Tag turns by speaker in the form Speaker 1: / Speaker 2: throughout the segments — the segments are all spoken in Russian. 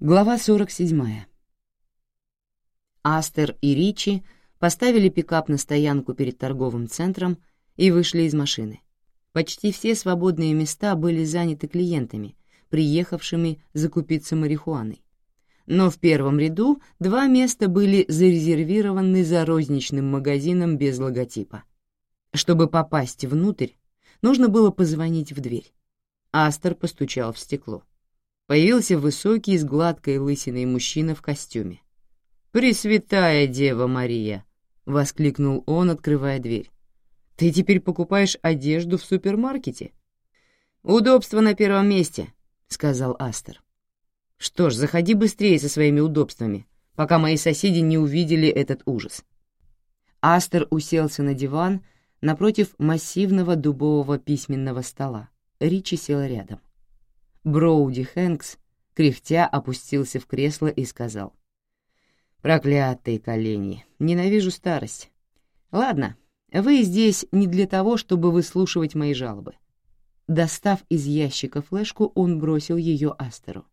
Speaker 1: Глава 47. Астер и Ричи поставили пикап на стоянку перед торговым центром и вышли из машины. Почти все свободные места были заняты клиентами, приехавшими закупиться марихуаной. Но в первом ряду 2 места были зарезервированы за розничным магазином без логотипа. Чтобы попасть внутрь, нужно было позвонить в дверь. Астер постучал в стекло. Появился высокий с гладкой лысиной мужчина в костюме. «Пресвятая Дева Мария!» — воскликнул он, открывая дверь. «Ты теперь покупаешь одежду в супермаркете?» «Удобство на первом месте», — сказал Астер. «Что ж, заходи быстрее со своими удобствами, пока мои соседи не увидели этот ужас». Астер уселся на диван напротив массивного дубового письменного стола. Ричи села рядом. Броуди Хэнкс, кряхтя, опустился в кресло и сказал: «Проклятые колени, ненавижу старость. Ладно, вы здесь не для того, чтобы выслушивать мои жалобы». Достав из ящика флешку, он бросил ее Астеру.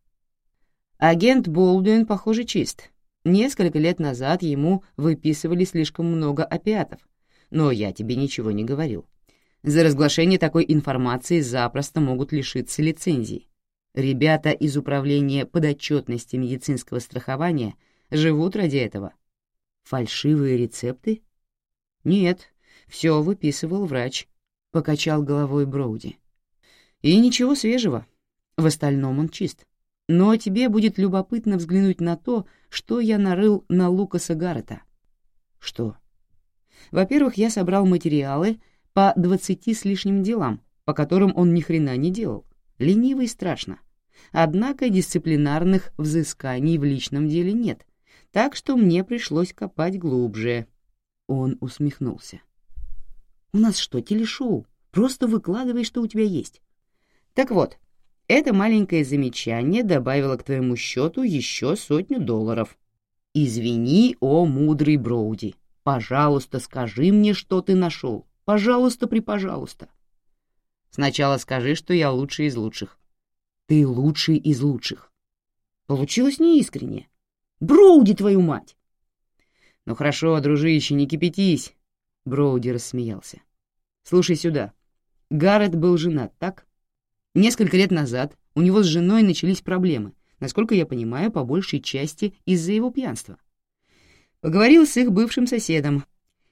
Speaker 1: «Агент Болдуин, похоже, чист. Несколько лет назад ему выписывали слишком много опиатов, но я тебе ничего не говорил. За разглашение такой информации запросто могут лишиться лицензии. Ребята из управления подотчетности медицинского страхования живут ради этого». «Фальшивые рецепты?» «Нет, все выписывал врач», — покачал головой Броуди. «И ничего свежего. В остальном он чист. Но тебе будет любопытно взглянуть на то, что я нарыл на Лукаса Гаррета». «Что?» «Во-первых, я собрал материалы по 20 с лишним делам, по которым он ни хрена не делал. Ленивый страшно. Однако дисциплинарных взысканий в личном деле нет, так что мне пришлось копать глубже». Он усмехнулся. «У нас что, телешоу? Просто выкладывай, что у тебя есть». «Так вот, это маленькое замечание добавило к твоему счету еще $100. Извини, о мудрый Броуди. Пожалуйста, скажи мне, что ты нашел. Пожалуйста. Сначала скажи, что я лучший из лучших». «Ты лучший из лучших». Получилось неискренне. Броуди, твою мать! «Ну хорошо, дружище, не кипятись», — Броуди рассмеялся. «Слушай сюда. Гаррет был женат, так? Несколько лет назад у него с женой начались проблемы, насколько я понимаю, по большей части из-за его пьянства. Поговорил с их бывшим соседом.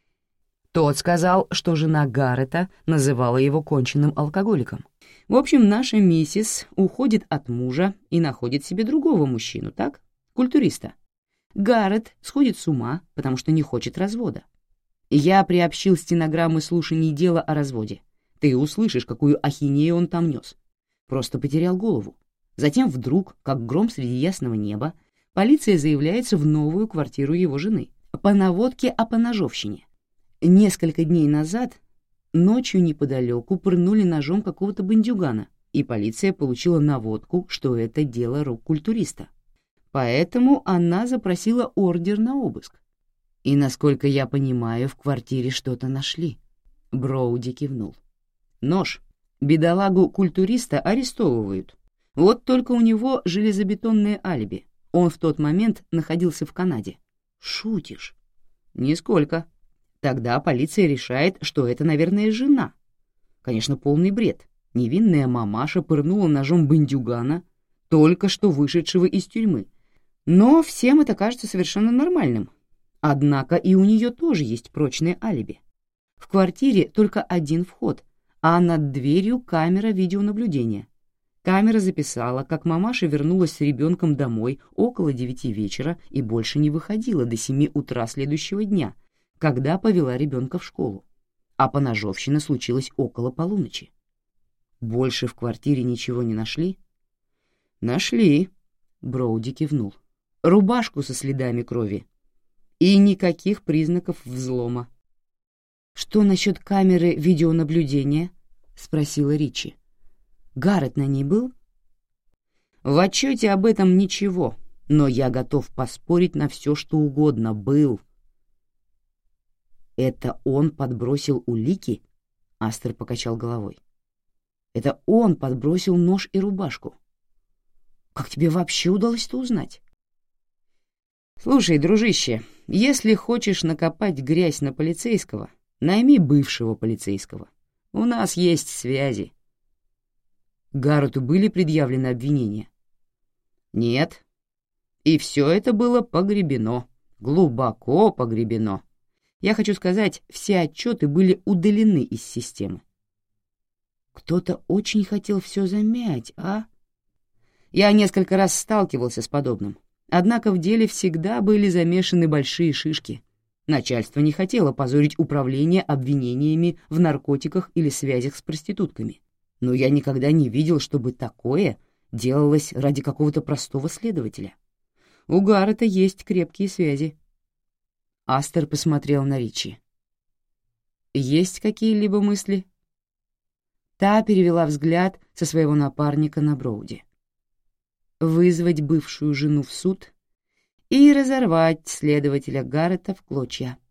Speaker 1: Тот сказал, что жена Гаррета называла его конченным алкоголиком. В общем, наша миссис уходит от мужа и находит себе другого мужчину, так? Культуриста. Гаррет сходит с ума, потому что не хочет развода. Я приобщил стенограммы слушаний дела о разводе. Ты услышишь, какую ахинею он там нес. Просто потерял голову. Затем вдруг, как гром среди ясного неба, полиция заявляется в новую квартиру его жены по наводке о поножовщине. Несколько дней назад ночью неподалеку пырнули ножом какого-то бандюгана, и полиция получила наводку, что это дело рук культуриста. Поэтому она запросила ордер на обыск. И, насколько я понимаю, в квартире что-то нашли. Броуди кивнул. Нож. Бедолагу-культуриста арестовывают. Вот только у него железобетонное алиби. Он в тот момент находился в Канаде. Шутишь? Нисколько. Тогда полиция решает, что это, наверное, жена. Конечно, полный бред. Невинная мамаша пырнула ножом бандюгана, только что вышедшего из тюрьмы. Но всем это кажется совершенно нормальным. Однако и у нее тоже есть прочное алиби. В квартире только один вход, а над дверью камера видеонаблюдения. Камера записала, как мамаша вернулась с ребенком домой около 9 вечера и больше не выходила до 7 утра следующего дня, когда повела ребенка в школу. А поножовщина случилась около полуночи. Больше в квартире ничего не нашли? Нашли, Броуди кивнул. Рубашку со следами крови. И никаких признаков взлома. «Что насчет камеры видеонаблюдения?» — спросила Ричи. «Гаррет на ней был?» «В отчете об этом ничего, но я готов поспорить на все, что угодно. Был». «Это он подбросил улики?» — Астер покачал головой. «Это он подбросил нож и рубашку». Как тебе вообще удалось это узнать? Слушай, дружище, если хочешь накопать грязь на полицейского, найми бывшего полицейского. У нас есть связи. Гаррету были предъявлены обвинения? Нет. И все это было погребено, глубоко погребено. Я хочу сказать, все отчеты были удалены из системы. Кто-то очень хотел все замять, а? Я несколько раз сталкивался с подобным. Однако в деле всегда были замешаны большие шишки. Начальство не хотело позорить управление обвинениями в наркотиках или связях с проститутками. Но я никогда не видел, чтобы такое делалось ради какого-то простого следователя. У Гаррета есть крепкие связи. Астер посмотрел на Ричи. «Есть какие-либо мысли?» Та перевела взгляд со своего напарника на Броуди. «Вызвать бывшую жену в суд и разорвать следователя Гаррета в клочья».